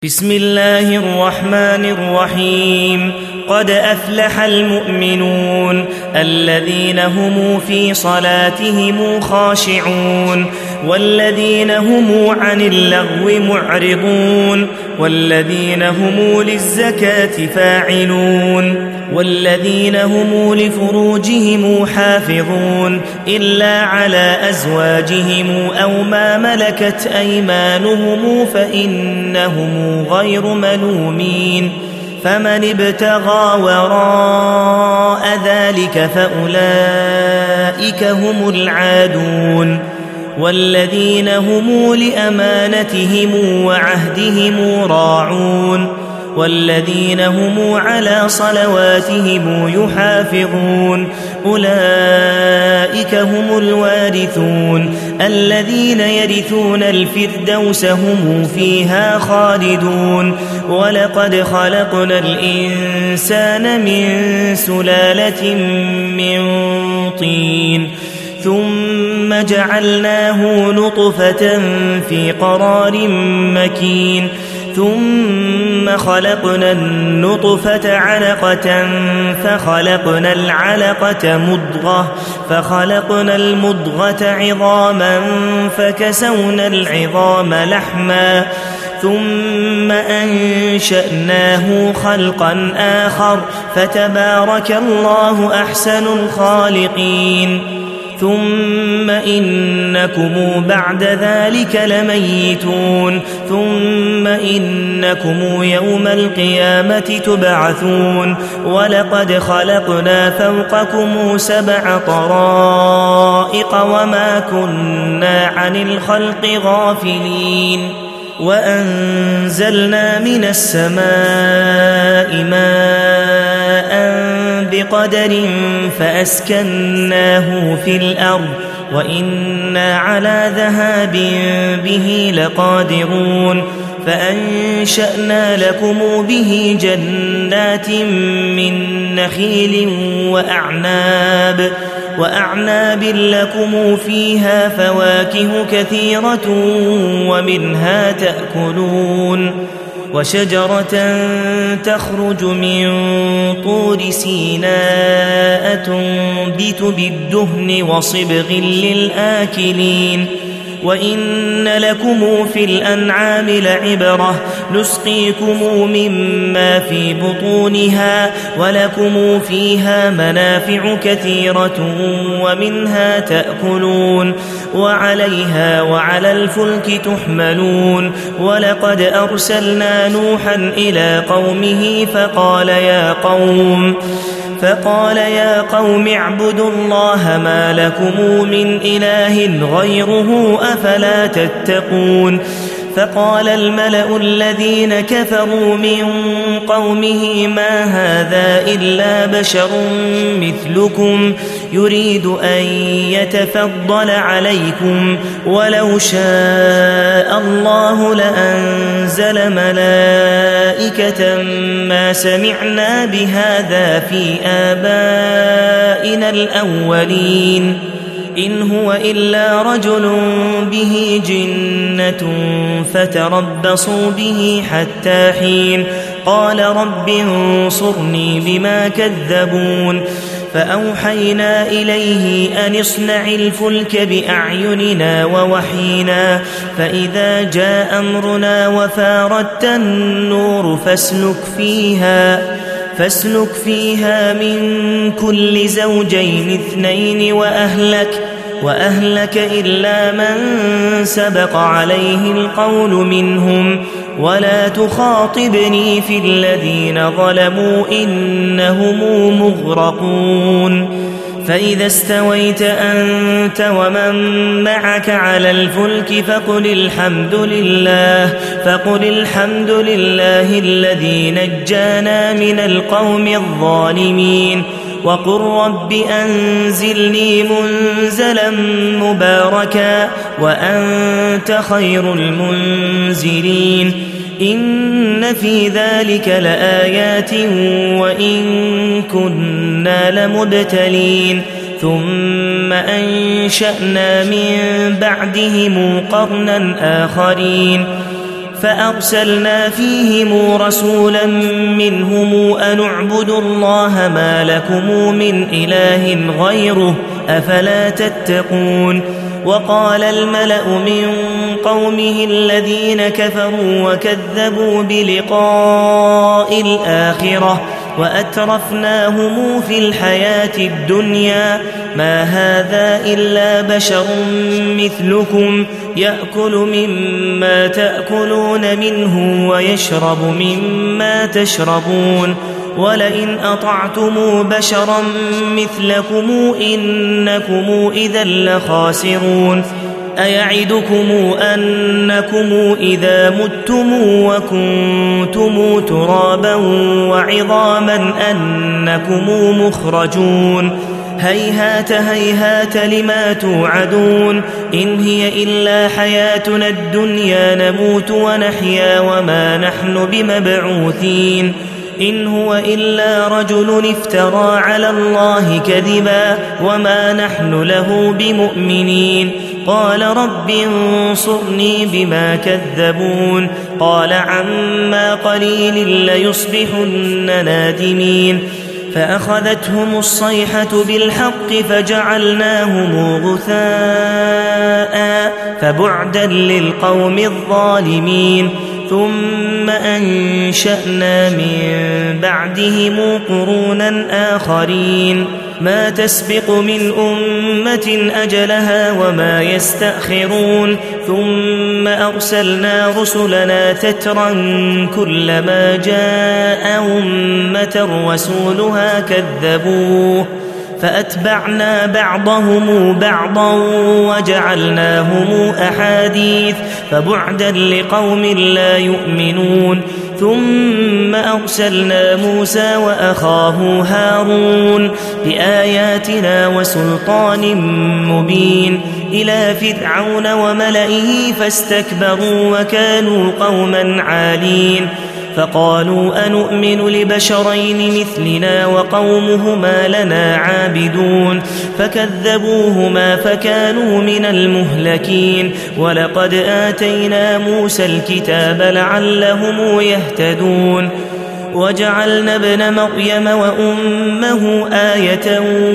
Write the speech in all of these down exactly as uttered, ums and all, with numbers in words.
بسم الله الرحمن الرحيم قد أفلح المؤمنون الذين هم في صلاتهم خاشعون والذين هم عن اللغو معرضون والذين هم للزكاة فاعلون والذين هم لفروجهم حافظون إلا على أزواجهم أو ما ملكت أيمانهم فإنهم غير ملومين فمن ابتغى وراء ذلك فأولئك هم العادون والذين هم لأمانتهم وعهدهم راعون والذين هم على صلواتهم يحافظون أولئك هم الوارثون الذين يرثون الفردوس هم فيها خالدون ولقد خلقنا الإنسان من سلالة من طين ثم جعلناه نطفة في قرار مكين ثم خلقنا النطفة علقة فخلقنا العلقة مضغة فخلقنا المضغة عظاما فكسونا العظام لحما ثم أنشأناه خلقا آخر فتبارك الله أحسن الخالقين ثم إنكم بعد ذلك لميتون ثم إنكم يوم القيامة تبعثون ولقد خلقنا فوقكم سبع طرائق وما كنا عن الخلق غافلين وأنزلنا من السماء ماء بقدر فأسكناه في الأرض وإنا على ذهاب به لقادرون فأنشأنا لكم به جنات من نخيل وأعناب وأعناب لكم فيها فواكه كثيرة ومنها تأكلون وشجرة تخرج من طور سيناء تنبت بالدهن وصبغ للآكلين وإن لكم في الأنعام لعبرة نسقيكم مما في بطونها ولكم فيها منافع كثيرة ومنها تأكلون وعليها وعلى الفلك تحملون ولقد أرسلنا نوحا إلى قومه فقال يا قوم فقال يا قوم اعبدوا الله ما لكم من إله غيره أفلا تتقون فقال الملأ الذين كفروا من قومه ما هذا إلا بشر مثلكم يريد أن يتفضل عليكم ولو شاء الله لأنزل ملائكة ما سمعنا بهذا في آبائنا الأولين إن هو إلا رجل به جنة فتربصوا به حتى حين قال رب انصرني بما كذبون فأوحينا إليه أن اصنع الفلك بأعيننا ووحينا فإذا جاء أمرنا وفاردت النور فاسلك فيها فاسلك فيها من كل زوجين اثنين وأهلك وأهلك إلا من سبق عليه القول منهم ولا تخاطبني في الذين ظلموا إنهم مغرقون فإذا استويت أنت ومن معك على الفلك فقل الحمد لله فقل الحمد لله الذي نجانا من القوم الظالمين وقل رب أنزلني منزلا مباركا وأنت خير المنزلين إن في ذلك لآيات وإن كنا لمبتلين ثم أنشأنا من بعدهم قرنا آخرين فأرسلنا فيهم رسولا منهم أن اعبدوا الله ما لكم من إله غيره أفلا تتقون وقال الملأ من قومه الذين كفروا وكذبوا بلقاء الآخرة وأترفناهم في الحياة الدنيا ما هذا إلا بشر مثلكم يأكل مما تأكلون منه ويشرب مما تشربون ولئن أطعتم بشرا مثلكم إنكم إذا لخاسرون أيعدكم أنكم إذا متم وكنتم ترابا وعظاما أنكم مخرجون هيهات هيهات لما توعدون إن هي إلا حياتنا الدنيا نموت ونحيا وما نحن بمبعوثين إن هو إلا رجل افترى على الله كذبا وما نحن له بمؤمنين قال رب انصرني بما كذبون قال عما قليل ليصبحن نادمين فأخذتهم الصيحة بالحق فجعلناهم غثاء فبعدا للقوم الظالمين ثم أنشأنا من بعدهم قرونا آخرين ما تسبق من أمة أجلها وما يستأخرون ثم أرسلنا رسلنا تترا كلما جاء أمة رسولها كذبوه فأتبعنا بعضهم بعضا وجعلناهم أحاديث فبعدا لقوم لا يؤمنون ثم أرسلنا موسى وأخاه هارون بآياتنا وسلطان مبين إلى فرعون وملئه فاستكبروا وكانوا قوما عالين فقالوا أنؤمن لبشرين مثلنا وقومهما لنا عابدون فكذبوهما فكانوا من المهلكين ولقد آتينا موسى الكتاب لعلهم يهتدون وجعلنا ابن مريم وأمه آية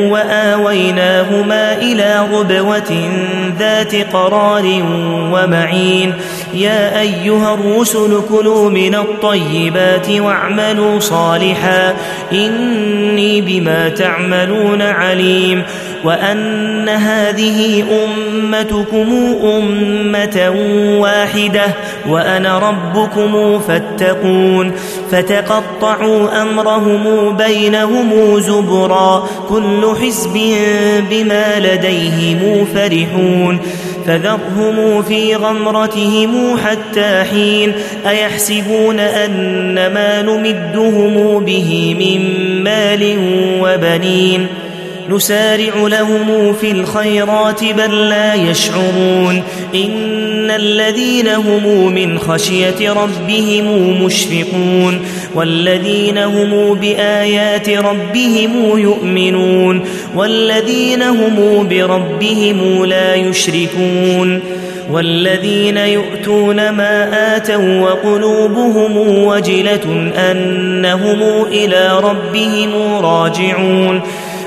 وآويناهما إلى ربوة ذات قرار ومعين يا أيها الرسل كلوا من الطيبات واعملوا صالحا إني بما تعملون عليم وأن هذه أمتكم أمة واحدة وأنا ربكم فاتقون فتقطعوا أمرهم بينهم زبرا كل حزب بما لديهم فرحون فذرهم في غمرتهم حتى حين أيحسبون أن ما نمدهم به من مال وبنين نسارع لهم في الخيرات بل لا يشعرون إن الذين هم من خشية ربهم مشفقون والذين هم بآيات ربهم يؤمنون والذين هم بربهم لا يشركون والذين يؤتون ما آتوا وقلوبهم وجلة أنهم إلى ربهم راجعون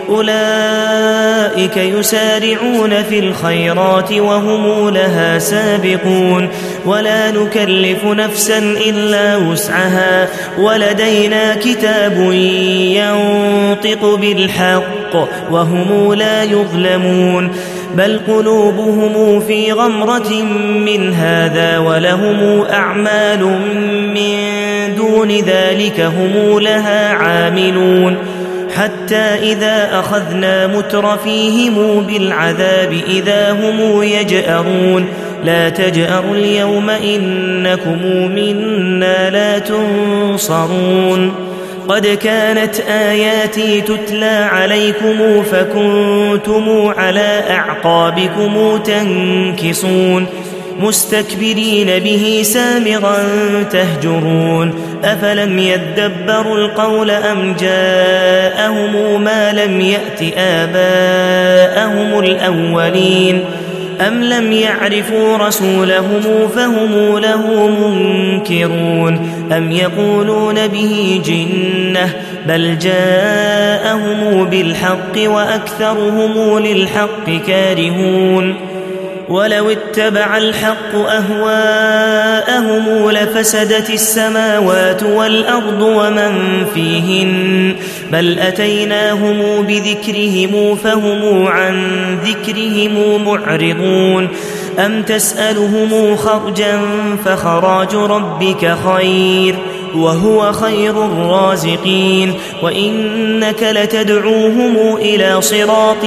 أولئك يسارعون في الخيرات وهم لها سابقون ولا نكلف نفسا إلا وسعها ولدينا كتاب ينطق بالحق وهم لا يظلمون بل قلوبهم في غمرة من هذا ولهم أعمال من دون ذلك هم لها عاملون حتى إذا أخذنا مترفيهم بالعذاب إذا هم يجأرون لا تجأروا اليوم إنكم منا لا تنصرون قد كانت آياتي تتلى عليكم فكنتم على أعقابكم تنكصون مستكبرين به سامرا تهجرون أفلم يدبروا القول أم جاءهم ما لم يأت آباءهم الأولين أم لم يعرفوا رسولهم فهم له منكرون أم يقولون به جنة بل جاءهم بالحق وأكثرهم للحق كارهون ولو اتبع الحق أهواءهم لفسدت السماوات والأرض ومن فيهن بل أتيناهم بذكرهم فهم عن ذكرهم معرضون أم تسألهم خرجا فخراج ربك خير وهو خير الرازقين وإنك لتدعوهم إلى صراط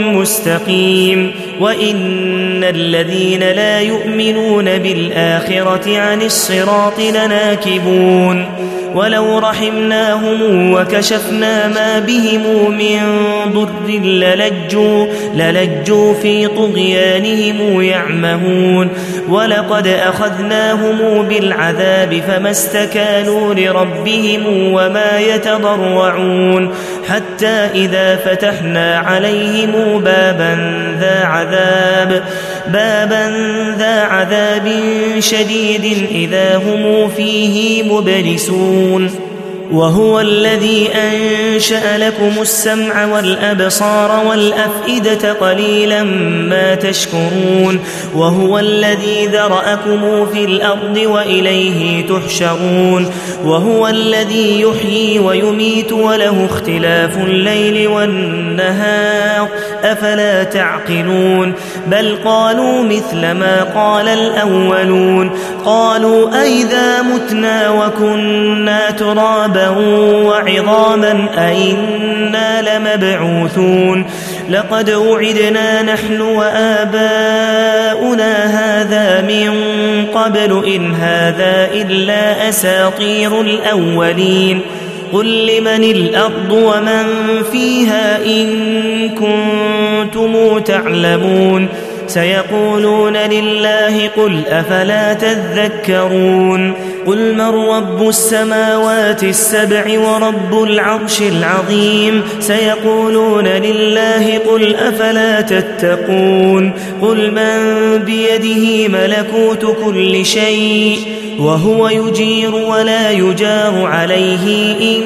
مستقيم وإن الذين لا يؤمنون بالآخرة عن الصراط لناكبون ولو رحمناهم وكشفنا ما بهم من ضر للجوا, للجوا في طغيانهم يعمهون ولقد أخذناهم بالعذاب فما استكانوا لربهم وما يتضرعون حتى إذا فتحنا عليهم بابا ذا عذاب بابا ذا عذاب شديد إذا هم فيه مبلسون وهو الذي أنشأ لكم السمع والأبصار والأفئدة قليلا ما تشكرون وهو الذي ذرأكم في الأرض وإليه تحشرون وهو الذي يحيي ويميت وله اختلاف الليل والنهار أفلا تعقلون بل قالوا مثل ما قال الأولون قالوا أئذا متنا وكنا ترابا وعظاما أئنا لمبعوثون لقد وعدنا نحن وآباؤنا هذا من قبل إن هذا إلا أساطير الأولين قل لمن الأرض ومن فيها إن كنتم تعلمون سيقولون لله قل أفلا تذكرون قل من رب السماوات السبع ورب العرش العظيم سيقولون لله قل أفلا تتقون قل من بيده ملكوت كل شيء وهو يجير ولا يجار عليه إن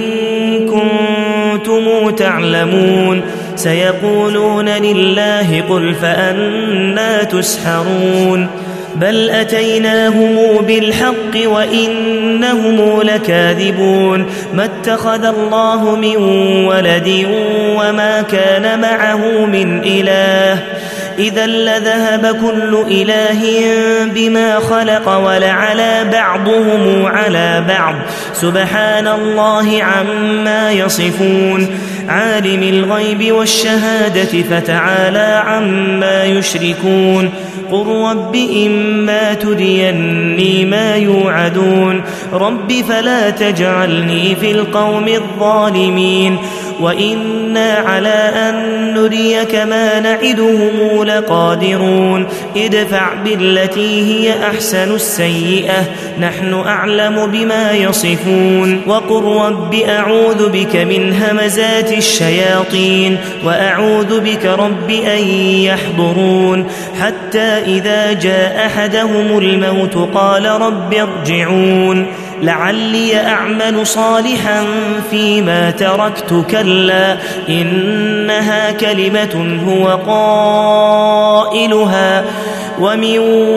كنتم تعلمون سيقولون لله قل فأنى تسحرون بل أتيناهم بالحق وإنهم لكاذبون ما اتخذ الله من ولد وما كان معه من إله إذا لذهب كل إله بما خلق ولعلى بعضهم على بعض سبحان الله عما يصفون عالم الغيب والشهادة فتعالى عما يشركون قل رب إما تريني ما يوعدون رب فلا تجعلني في القوم الظالمين وإنا على أن نريك ما نعدهم لقادرون ادفع بالتي هي أحسن السيئة نحن أعلم بما يصفون وقل رب أعوذ بك من همزات الشياطين وأعوذ بك رب أن يحضرون حتى إذا جاء أحدهم الموت قال رب ارجعون لعلي أعمل صالحا فيما تركت كلا إنها كلمة هو قائلها ومن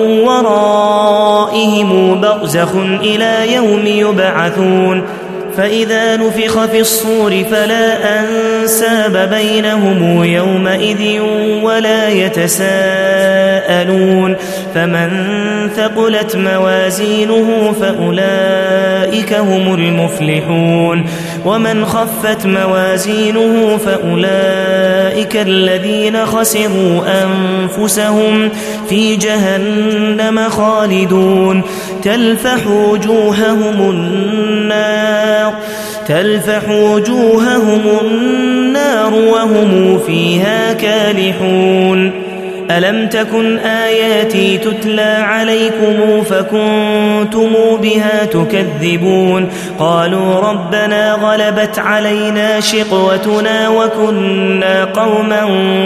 ورائهم برزخ إلى يوم يبعثون فإذا نفخ في الصور فلا أنساب بينهم يومئذ ولا يتساءلون فمن ثقلت موازينه فأولئك هم المفلحون ومن خفت موازينه فأولئك الذين خسروا أنفسهم في جهنم خالدون تلفح وجوههم النار تلفح وجوههم النار وهم فيها كالحون ألم تكن آياتي تتلى عليكم فكنتم بها تكذبون قالوا ربنا غلبت علينا شقوتنا وكنا قوما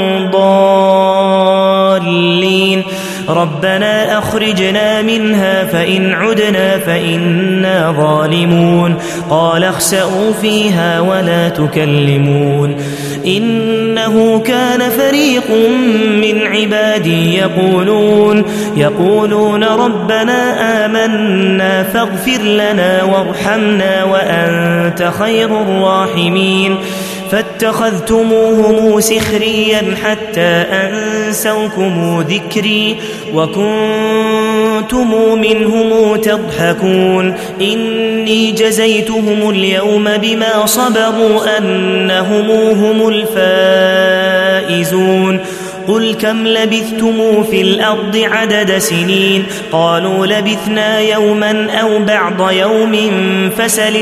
ضالين ربنا أخرجنا منها فإن عدنا فإنا ظالمون قال اخسئوا فيها ولا تكلمون إنه كان فريق من عبادي يقولون يقولون ربنا آمنا فاغفر لنا وارحمنا وأنت خير الراحمين فاتخذتموهم سخريا حتى أنسوكم ذكري وكنتم منهم تضحكون إني جزيتهم اليوم بما صبروا أنهم هم الفائزون قل كم لبثتم في الأرض عدد سنين قالوا لبثنا يوما أو بعض يوم فسل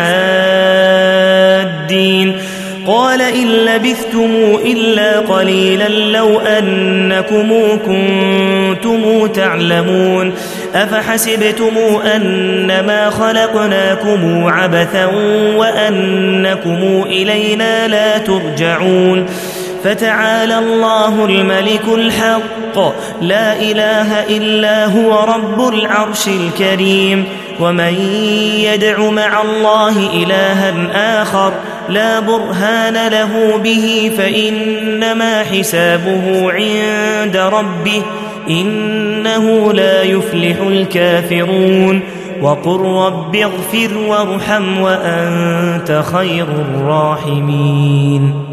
العادين قال إن لبثتم إلا قليلا لو أنكم كنتم تعلمون أفحسبتم أنما خلقناكم عبثا وأنكم إلينا لا ترجعون فتعالى الله الملك الحق لا إله إلا هو رب العرش الكريم ومن يدع مع الله إلها آخر لا برهان له به فإنما حسابه عند ربه إنه لا يفلح الكافرون وقل رب اغفر وارحم وأنت خير الراحمين